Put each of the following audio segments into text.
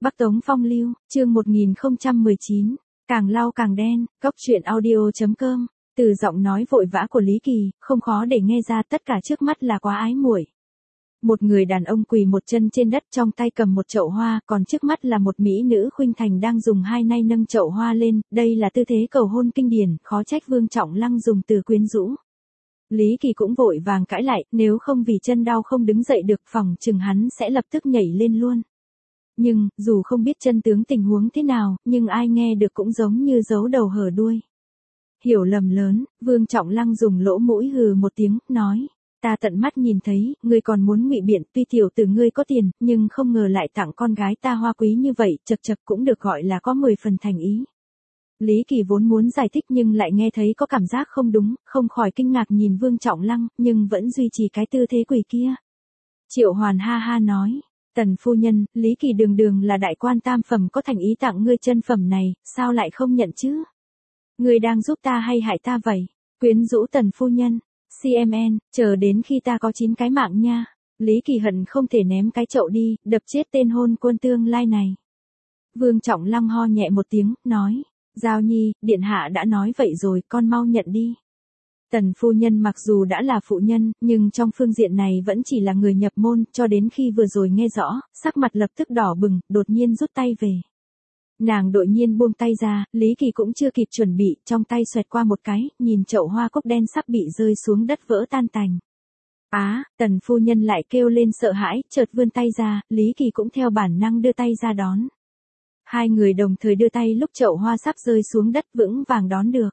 Bắc Tống Phong Lưu, chương 1019, càng lau càng đen, góc truyện audio.com, từ giọng nói vội vã của Lý Kỳ, không khó để nghe ra tất cả trước mắt là quá ái muội. Một người đàn ông quỳ một chân trên đất trong tay cầm một chậu hoa, còn trước mắt là một mỹ nữ khuynh thành đang dùng hai tay nâng chậu hoa lên, đây là tư thế cầu hôn kinh điển, khó trách Vương Trọng Lăng dùng từ quyến rũ. Lý Kỳ cũng vội vàng cãi lại, nếu không vì chân đau không đứng dậy được phỏng chừng hắn sẽ lập tức nhảy lên luôn. Nhưng, dù không biết chân tướng tình huống thế nào, nhưng ai nghe được cũng giống như giấu đầu hở đuôi. Hiểu lầm lớn, Vương Trọng Lăng dùng lỗ mũi hừ một tiếng, nói, ta tận mắt nhìn thấy, ngươi còn muốn ngụy biện, tuy tiểu tử ngươi có tiền, nhưng không ngờ lại tặng con gái ta hoa quý như vậy, chật chật cũng được gọi là có 10 phần thành ý. Lý Kỳ vốn muốn giải thích nhưng lại nghe thấy có cảm giác không đúng, không khỏi kinh ngạc nhìn Vương Trọng Lăng, nhưng vẫn duy trì cái tư thế quỳ kia. Triệu Hoàn ha ha nói, Tần phu nhân, Lý Kỳ đường đường là đại quan tam phẩm có thành ý tặng ngươi chân phẩm này, sao lại không nhận chứ? Ngươi đang giúp ta hay hại ta vậy? Quyến rũ Tần phu nhân, CMN, chờ đến khi ta có 9 cái mạng nha. Lý Kỳ hận không thể ném cái chậu đi, đập chết tên hôn quân tương lai này. Vương Trọng Lăng ho nhẹ một tiếng, nói, Giao Nhi, điện hạ đã nói vậy rồi, con mau nhận đi. Tần phu nhân mặc dù đã là phụ nhân, nhưng trong phương diện này vẫn chỉ là người nhập môn, cho đến khi vừa rồi nghe rõ, sắc mặt lập tức đỏ bừng, đột nhiên rút tay về. Nàng đột nhiên buông tay ra, Lý Kỳ cũng chưa kịp chuẩn bị, trong tay xoẹt qua một cái, nhìn chậu hoa cúc đen sắp bị rơi xuống đất vỡ tan tành. Tần phu nhân lại kêu lên sợ hãi, chợt vươn tay ra, Lý Kỳ cũng theo bản năng đưa tay ra đón. Hai người đồng thời đưa tay lúc chậu hoa sắp rơi xuống đất vững vàng đón được.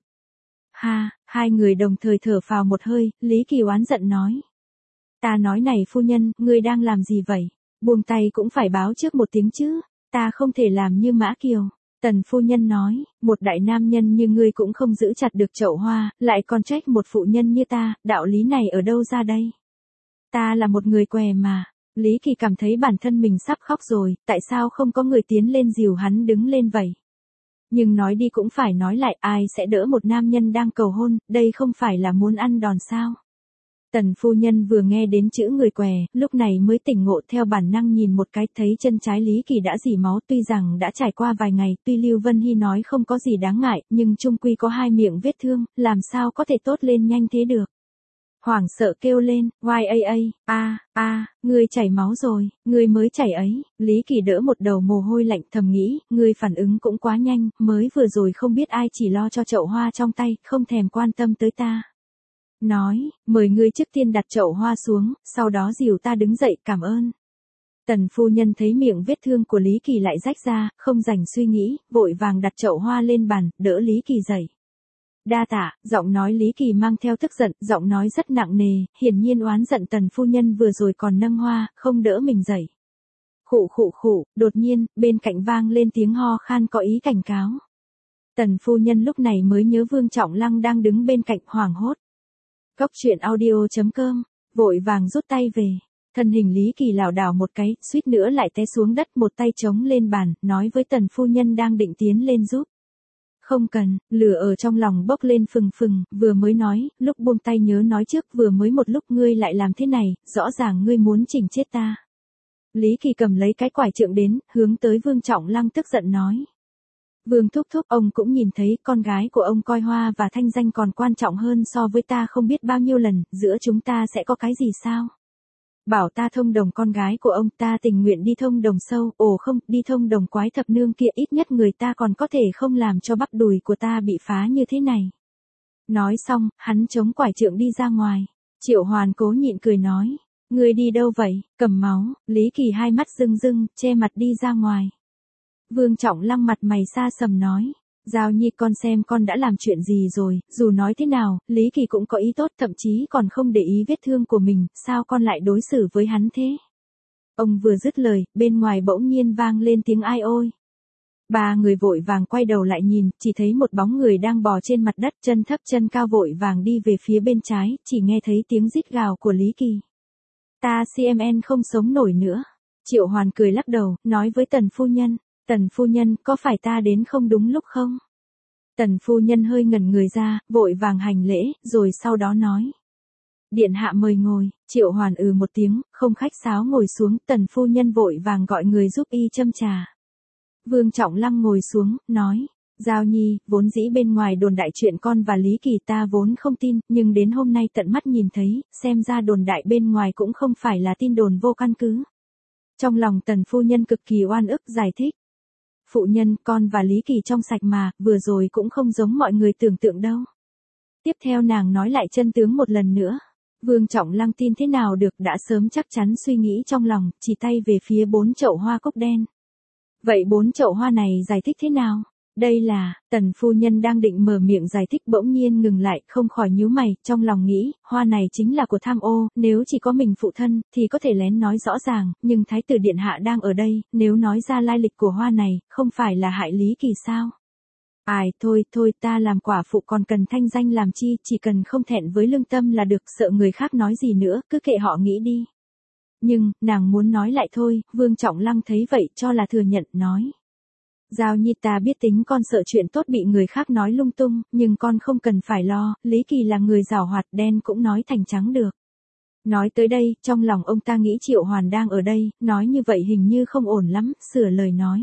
Hai người đồng thời thở phào một hơi, Lý Kỳ oán giận nói. Ta nói này phu nhân, ngươi đang làm gì vậy? Buông tay cũng phải báo trước một tiếng chứ, ta không thể làm như Mã Kiều. Tần phu nhân nói, một đại nam nhân như ngươi cũng không giữ chặt được chậu hoa, lại còn trách một phụ nhân như ta, đạo lý này ở đâu ra đây? Ta là một người què mà. Lý Kỳ cảm thấy bản thân mình sắp khóc rồi, tại sao không có người tiến lên dìu hắn đứng lên vậy? Nhưng nói đi cũng phải nói lại, ai sẽ đỡ một nam nhân đang cầu hôn, đây không phải là muốn ăn đòn sao? Tần phu nhân vừa nghe đến chữ người què, lúc này mới tỉnh ngộ theo bản năng nhìn một cái, thấy chân trái Lý Kỳ đã rỉ máu, tuy rằng đã trải qua vài ngày, tuy Lưu Vân Hy nói không có gì đáng ngại, nhưng chung quy có hai miệng vết thương, làm sao có thể tốt lên nhanh thế được? Hoảng sợ kêu lên, ngươi chảy máu rồi, ngươi mới chảy ấy. Lý Kỳ đỡ một đầu mồ hôi lạnh thầm nghĩ, ngươi phản ứng cũng quá nhanh, mới vừa rồi không biết ai chỉ lo cho chậu hoa trong tay, không thèm quan tâm tới ta. Nói, mời ngươi trước tiên đặt chậu hoa xuống, sau đó dìu ta đứng dậy, cảm ơn. Tần phu nhân thấy miệng vết thương của Lý Kỳ lại rách ra, không rảnh suy nghĩ, vội vàng đặt chậu hoa lên bàn, đỡ Lý Kỳ dậy. Đa tạ, giọng nói Lý Kỳ mang theo tức giận, giọng nói rất nặng nề, hiển nhiên oán giận tần phu nhân vừa rồi còn nâng hoa, không đỡ mình dậy. Khụ, đột nhiên, bên cạnh vang lên tiếng ho khan có ý cảnh cáo. Tần phu nhân lúc này mới nhớ Vương Trọng Lăng đang đứng bên cạnh, hoảng hốt. Góc truyện audio.com, vội vàng rút tay về. Thân hình Lý Kỳ lảo đảo một cái, suýt nữa lại té xuống đất, một tay chống lên bàn, nói với tần phu nhân đang định tiến lên giúp. Không cần, lửa ở trong lòng bốc lên phừng phừng, vừa mới nói, lúc buông tay nhớ nói trước, vừa mới một lúc ngươi lại làm thế này, rõ ràng ngươi muốn chỉnh chết ta. Lý Kỳ cầm lấy cái quải trượng đến, hướng tới Vương Trọng Lăng tức giận nói. Vương thúc thúc, ông cũng nhìn thấy, con gái của ông coi hoa và thanh danh còn quan trọng hơn so với ta không biết bao nhiêu lần, giữa chúng ta sẽ có cái gì sao? Bảo ta thông đồng con gái của ông, ta tình nguyện đi thông đồng sâu, không, đi thông đồng quái thập nương kia, ít nhất người ta còn có thể không làm cho bắp đùi của ta bị phá như thế này. Nói xong, hắn chống quải trượng đi ra ngoài. Triệu Hoàn cố nhịn cười nói, ngươi đi đâu vậy, cầm máu. Lý Kỳ hai mắt rưng rưng, che mặt đi ra ngoài. Vương Trọng Lăng mặt mày xa sầm nói, Giao Nhi con xem con đã làm chuyện gì rồi, dù nói thế nào, Lý Kỳ cũng có ý tốt, thậm chí còn không để ý vết thương của mình, sao con lại đối xử với hắn thế? Ông vừa dứt lời, bên ngoài bỗng nhiên vang lên tiếng ai ôi. Ba người vội vàng quay đầu lại nhìn, chỉ thấy một bóng người đang bò trên mặt đất, chân thấp chân cao vội vàng đi về phía bên trái, chỉ nghe thấy tiếng rít gào của Lý Kỳ. Ta CMN không sống nổi nữa. Triệu Hoàn cười lắc đầu, nói với tần phu nhân. Tần phu nhân, có phải ta đến không đúng lúc không? Tần phu nhân hơi ngẩn người ra, vội vàng hành lễ, rồi sau đó nói. Điện hạ mời ngồi. Triệu Hoàn một tiếng, không khách sáo ngồi xuống, tần phu nhân vội vàng gọi người giúp y châm trà. Vương Trọng Lăng ngồi xuống, nói. Giao Nhi, vốn dĩ bên ngoài đồn đại chuyện con và Lý Kỳ ta vốn không tin, nhưng đến hôm nay tận mắt nhìn thấy, xem ra đồn đại bên ngoài cũng không phải là tin đồn vô căn cứ. Trong lòng Tần phu nhân cực kỳ oan ức giải thích. Phụ nhân, con và Lý Kỳ trong sạch mà, vừa rồi cũng không giống mọi người tưởng tượng đâu. Tiếp theo nàng nói lại chân tướng một lần nữa. Vương Trọng Lăng tin thế nào được, đã sớm chắc chắn suy nghĩ trong lòng, chỉ tay về phía 4 chậu hoa cúc đen. Vậy 4 chậu hoa này giải thích thế nào? Đây là, Tần phu nhân đang định mở miệng giải thích bỗng nhiên ngừng lại, không khỏi nhíu mày, trong lòng nghĩ, hoa này chính là của tham ô, nếu chỉ có mình phụ thân, thì có thể lén nói rõ ràng, nhưng thái tử điện hạ đang ở đây, nếu nói ra lai lịch của hoa này, không phải là hại Lý Kỳ sao? Ai, thôi, ta làm quả phụ còn cần thanh danh làm chi, chỉ cần không thẹn với lương tâm là được, sợ người khác nói gì nữa, cứ kệ họ nghĩ đi. Nhưng, nàng muốn nói lại thôi, Vương Trọng Lăng thấy vậy cho là thừa nhận, nói. Giao Nhi ta biết tính con sợ chuyện tốt bị người khác nói lung tung, nhưng con không cần phải lo, Lý Kỳ là người giàu hoạt, đen cũng nói thành trắng được. Nói tới đây, trong lòng ông ta nghĩ Triệu Hoàn đang ở đây, nói như vậy hình như không ổn lắm, sửa lời nói.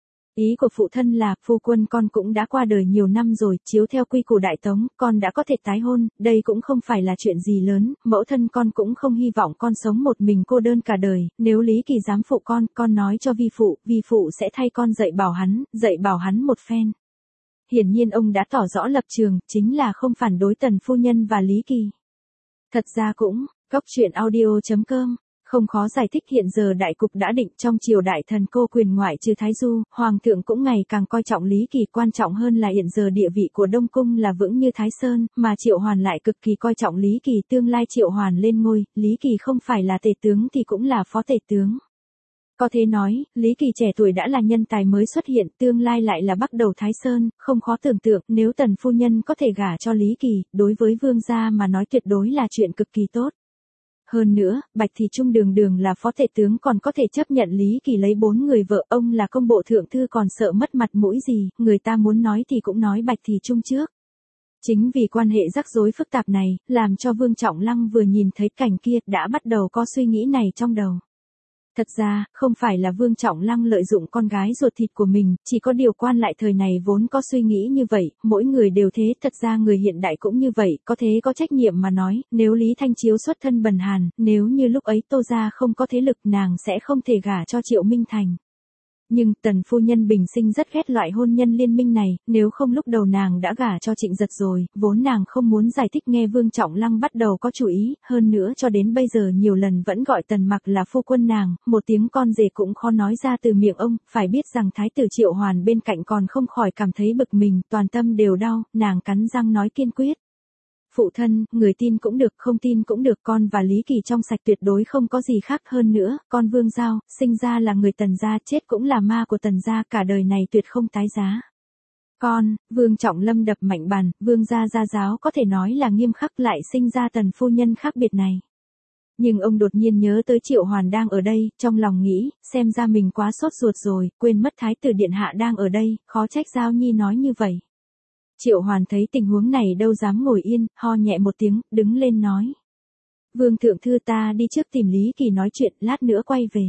Ý của phụ thân là, phu quân con cũng đã qua đời nhiều năm rồi, chiếu theo quy củ Đại Tống, con đã có thể tái hôn, đây cũng không phải là chuyện gì lớn, mẫu thân con cũng không hy vọng con sống một mình cô đơn cả đời, nếu Lý Kỳ dám phụ con nói cho vi phụ sẽ thay con dạy bảo hắn một phen. Hiển nhiên ông đã tỏ rõ lập trường, chính là không phản đối Tần phu nhân và Lý Kỳ. Thật ra cũng, goctruyện.audio.com không khó giải thích, hiện giờ đại cục đã định, trong triều đại thần cô quyền ngoại trừ Thái Du, Hoàng thượng cũng ngày càng coi trọng Lý Kỳ, quan trọng hơn là hiện giờ địa vị của Đông Cung là vững như Thái Sơn, mà Triệu Hoàn lại cực kỳ coi trọng Lý Kỳ, tương lai Triệu Hoàn lên ngôi, Lý Kỳ không phải là tể tướng thì cũng là phó tể tướng. Có thể nói, Lý Kỳ trẻ tuổi đã là nhân tài mới xuất hiện, tương lai lại là bắc đầu Thái Sơn, không khó tưởng tượng, nếu Tần phu nhân có thể gả cho Lý Kỳ, đối với vương gia mà nói tuyệt đối là chuyện cực kỳ tốt. Hơn nữa, Bạch Thị Trung đường đường là phó tể tướng còn có thể chấp nhận Lý Kỳ lấy 4 người vợ, ông là công bộ thượng thư còn sợ mất mặt mũi gì, người ta muốn nói thì cũng nói Bạch Thị Trung trước. Chính vì quan hệ rắc rối phức tạp này, làm cho Vương Trọng Lăng vừa nhìn thấy cảnh kia, đã bắt đầu có suy nghĩ này trong đầu. Thật ra, không phải là Vương Trọng Lăng lợi dụng con gái ruột thịt của mình, chỉ có điều quan lại thời này vốn có suy nghĩ như vậy, mỗi người đều thế, thật ra người hiện đại cũng như vậy, có thế có trách nhiệm mà nói, nếu Lý Thanh Chiếu xuất thân bần hàn, nếu như lúc ấy Tô gia không có thế lực nàng sẽ không thể gả cho Triệu Minh Thành. Nhưng Tần phu nhân bình sinh rất ghét loại hôn nhân liên minh này, nếu không lúc đầu nàng đã gả cho Trịnh Giật rồi, vốn nàng không muốn giải thích nghe Vương Trọng Lăng bắt đầu có chủ ý, hơn nữa cho đến bây giờ nhiều lần vẫn gọi Tần Mặc là phu quân nàng, một tiếng con rể cũng khó nói ra từ miệng ông, phải biết rằng Thái tử Triệu Hoàn bên cạnh còn không khỏi cảm thấy bực mình, toàn tâm đều đau, nàng cắn răng nói kiên quyết. Phụ thân, người tin cũng được, không tin cũng được, con và Lý Kỳ trong sạch tuyệt đối không có gì khác hơn nữa, con Vương Giao, sinh ra là người Tần gia, chết cũng là ma của Tần gia, cả đời này tuyệt không tái giá. Con, Vương Trọng Lâm đập mạnh bàn, Vương gia gia giáo có thể nói là nghiêm khắc, lại sinh ra Tần phu nhân khác biệt này. Nhưng ông đột nhiên nhớ tới Triệu Hoàn đang ở đây, trong lòng nghĩ, xem ra mình quá sốt ruột rồi, quên mất Thái tử điện hạ đang ở đây, khó trách Giao Nhi nói như vậy. Triệu Hoàn thấy tình huống này đâu dám ngồi yên, ho nhẹ một tiếng, đứng lên nói. Vương thượng thư ta đi trước tìm Lý Kỳ nói chuyện, lát nữa quay về.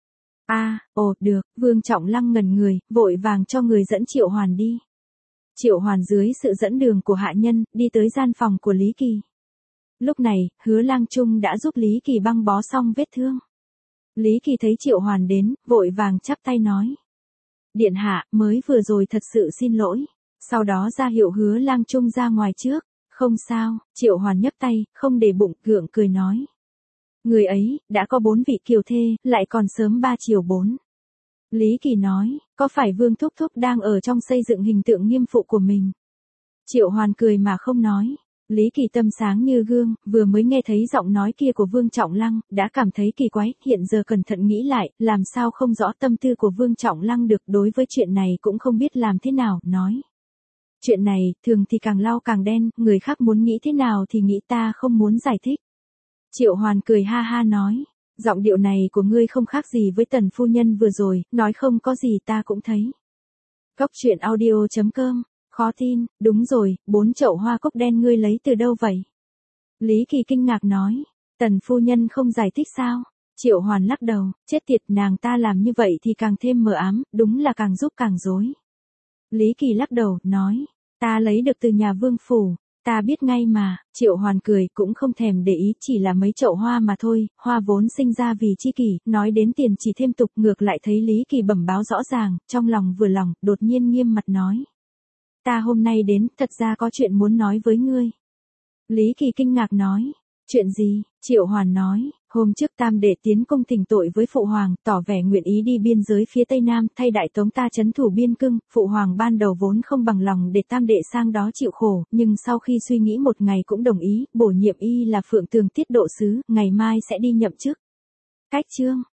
Được, Vương Trọng Lăng ngẩn người, vội vàng cho người dẫn Triệu Hoàn đi. Triệu Hoàn dưới sự dẫn đường của hạ nhân, đi tới gian phòng của Lý Kỳ. Lúc này, Hứa Lang Trung đã giúp Lý Kỳ băng bó xong vết thương. Lý Kỳ thấy Triệu Hoàn đến, vội vàng chắp tay nói. Điện hạ, mới vừa rồi thật sự xin lỗi. Sau đó ra hiệu Hứa Lang Trung ra ngoài trước. Không sao, Triệu Hoàn nhấc tay, không để bụng, gượng cười nói. Người ấy, đã có 4 vị kiều thê, lại còn sớm 3 chiều 4. Lý Kỳ nói, có phải Vương Thúc Thúc đang ở trong xây dựng hình tượng nghiêm phụ của mình? Triệu Hoàn cười mà không nói. Lý Kỳ tâm sáng như gương, vừa mới nghe thấy giọng nói kia của Vương Trọng Lăng, đã cảm thấy kỳ quái, hiện giờ cẩn thận nghĩ lại, làm sao không rõ tâm tư của Vương Trọng Lăng được, đối với chuyện này cũng không biết làm thế nào, nói. Chuyện này, thường thì càng lau càng đen, người khác muốn nghĩ thế nào thì nghĩ, ta không muốn giải thích. Triệu Hoàn cười ha ha nói, giọng điệu này của ngươi không khác gì với Tần phu nhân vừa rồi, nói không có gì ta cũng thấy. Goctruyện.audio.com, khó tin, đúng rồi, 4 chậu hoa cúc đen ngươi lấy từ đâu vậy? Lý Kỳ kinh ngạc nói, Tần phu nhân không giải thích sao? Triệu Hoàn lắc đầu, chết tiệt, nàng ta làm như vậy thì càng thêm mờ ám, đúng là càng giúp càng rối. Lý Kỳ lắc đầu, nói, ta lấy được từ nhà vương phủ, ta biết ngay mà. Triệu Hoàn cười, cũng không thèm để ý, chỉ là mấy chậu hoa mà thôi, hoa vốn sinh ra vì chi kỷ, nói đến tiền chỉ thêm tục, ngược lại thấy Lý Kỳ bẩm báo rõ ràng, trong lòng vừa lòng, đột nhiên nghiêm mặt nói. Ta hôm nay đến, thật ra có chuyện muốn nói với ngươi. Lý Kỳ kinh ngạc nói, chuyện gì? Triệu Hoàn nói, hôm trước Tam đệ tiến công thỉnh tội với Phụ Hoàng, tỏ vẻ nguyện ý đi biên giới phía Tây Nam, thay Đại Tống ta trấn thủ biên cương. Phụ Hoàng ban đầu vốn không bằng lòng để Tam đệ sang đó chịu khổ, nhưng sau khi suy nghĩ một ngày cũng đồng ý, bổ nhiệm y là Phượng Tường Tiết Độ Sứ, ngày mai sẽ đi nhậm chức. Cách chương